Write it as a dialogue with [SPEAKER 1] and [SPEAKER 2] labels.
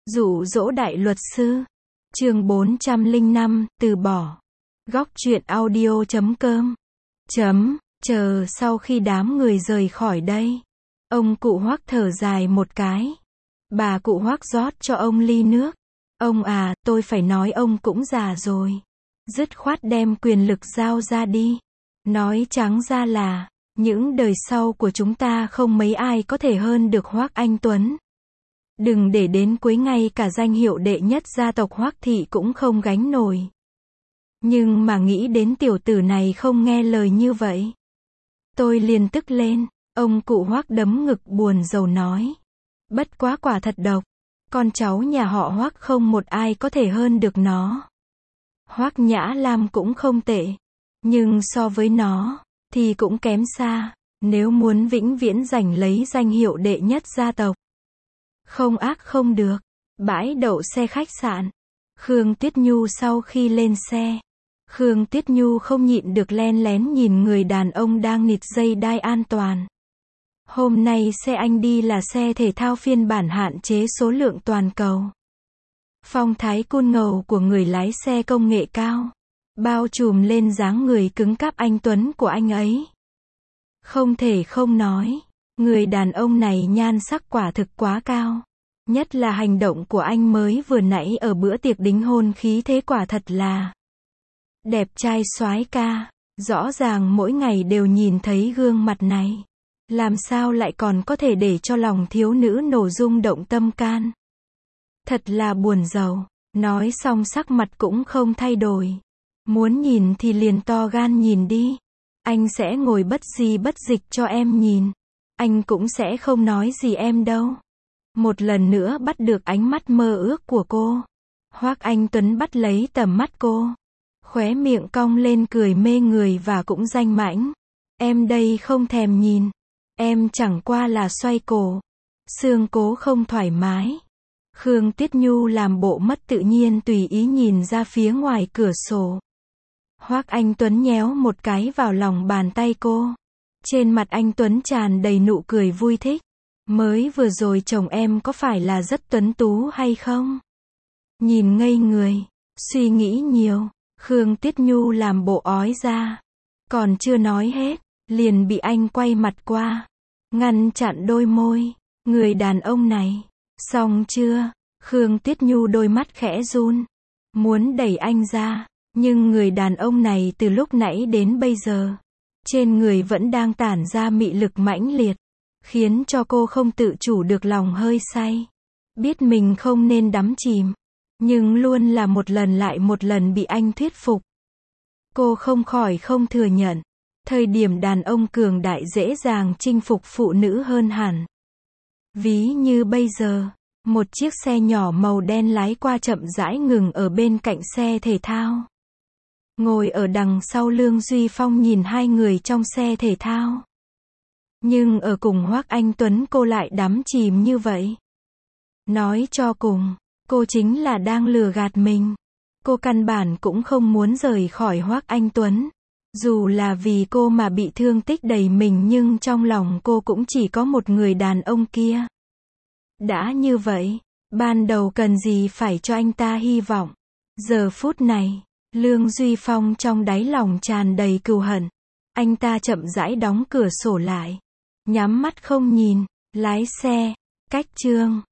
[SPEAKER 1] Dụ dỗ đại luật sư. Chương 405, từ bỏ. Góc truyện audio.com. Chờ sau khi đám người rời khỏi đây, ông cụ Hoắc thở dài một cái. Bà cụ Hoắc rót cho ông ly nước. Ông à, tôi phải nói ông cũng già rồi. Dứt khoát đem quyền lực giao ra đi. Nói trắng ra là, những đời sau của chúng ta không mấy ai có thể hơn được Hoắc Anh Tuấn. Đừng để đến cuối ngay cả danh hiệu đệ nhất gia tộc Hoắc thị cũng không gánh nổi. Nhưng mà nghĩ đến tiểu tử này không nghe lời như vậy, tôi liền tức lên. Ông cụ Hoắc đấm ngực buồn rầu nói. Bất quá quả thật độc. Con cháu nhà họ Hoắc không một ai có thể hơn được nó. Hoắc Nhã Lam cũng không tệ. Nhưng so với nó, thì cũng kém xa. Nếu muốn vĩnh viễn giành lấy danh hiệu đệ nhất gia tộc, không ác không được. Bãi đậu xe khách sạn. Khương Tuyết Nhu sau khi lên xe, Khương Tuyết Nhu không nhịn được len lén nhìn người đàn ông đang nịt dây đai an toàn. Hôm nay xe anh đi là xe thể thao phiên bản hạn chế số lượng toàn cầu. Phong thái cool ngầu của người lái xe công nghệ cao, bao trùm lên dáng người cứng cáp anh tuấn của anh ấy. Không thể không nói, người đàn ông này nhan sắc quả thực quá cao. Nhất là hành động của anh mới vừa nãy ở bữa tiệc đính hôn, khí thế quả thật là đẹp trai soái ca. Rõ ràng mỗi ngày đều nhìn thấy gương mặt này, làm sao lại còn có thể để cho lòng thiếu nữ nổ rung động tâm can. Thật là buồn rầu. Nói xong sắc mặt cũng không thay đổi. Muốn nhìn thì liền to gan nhìn đi. Anh sẽ ngồi bất di bất dịch cho em nhìn. Anh cũng sẽ không nói gì em đâu. Một lần nữa bắt được ánh mắt mơ ước của cô, Hoắc Anh Tuấn bắt lấy tầm mắt cô, khóe miệng cong lên cười mê người và cũng danh mãnh. Em đây không thèm nhìn. Em chẳng qua là xoay cổ. Xương cố không thoải mái. Khương Tuyết Nhu làm bộ mất tự nhiên tùy ý nhìn ra phía ngoài cửa sổ. Hoắc Anh Tuấn nhéo một cái vào lòng bàn tay cô. Trên mặt anh Tuấn tràn đầy nụ cười vui thích. Mới vừa rồi chồng em có phải là rất tuấn tú hay không? Nhìn ngây người, suy nghĩ nhiều, Khương Tuyết Nhu làm bộ ói ra. Còn chưa nói hết, liền bị anh quay mặt qua, ngăn chặn đôi môi. Người đàn ông này, xong chưa? Khương Tuyết Nhu đôi mắt khẽ run, muốn đẩy anh ra, nhưng người đàn ông này từ lúc nãy đến bây giờ, trên người vẫn đang tản ra mị lực mãnh liệt, khiến cho cô không tự chủ được lòng hơi say. Biết mình không nên đắm chìm, nhưng luôn là một lần lại một lần bị anh thuyết phục. Cô không khỏi không thừa nhận, thời điểm đàn ông cường đại dễ dàng chinh phục phụ nữ hơn hẳn. Ví như bây giờ, một chiếc xe nhỏ màu đen lái qua chậm rãi ngừng ở bên cạnh xe thể thao. Ngồi ở đằng sau Lương Duy Phong nhìn hai người trong xe thể thao. Nhưng ở cùng Hoắc Anh Tuấn cô lại đắm chìm như vậy. Nói cho cùng, cô chính là đang lừa gạt mình. Cô căn bản cũng không muốn rời khỏi Hoắc Anh Tuấn. Dù là vì cô mà bị thương tích đầy mình, nhưng trong lòng cô cũng chỉ có một người đàn ông kia. Đã như vậy, ban đầu cần gì phải cho anh ta hy vọng. Giờ phút này, Lương Duy Phong trong đáy lòng tràn đầy cừu hận. Anh ta chậm rãi đóng cửa sổ lại, nhắm mắt không nhìn, lái xe, cách chương.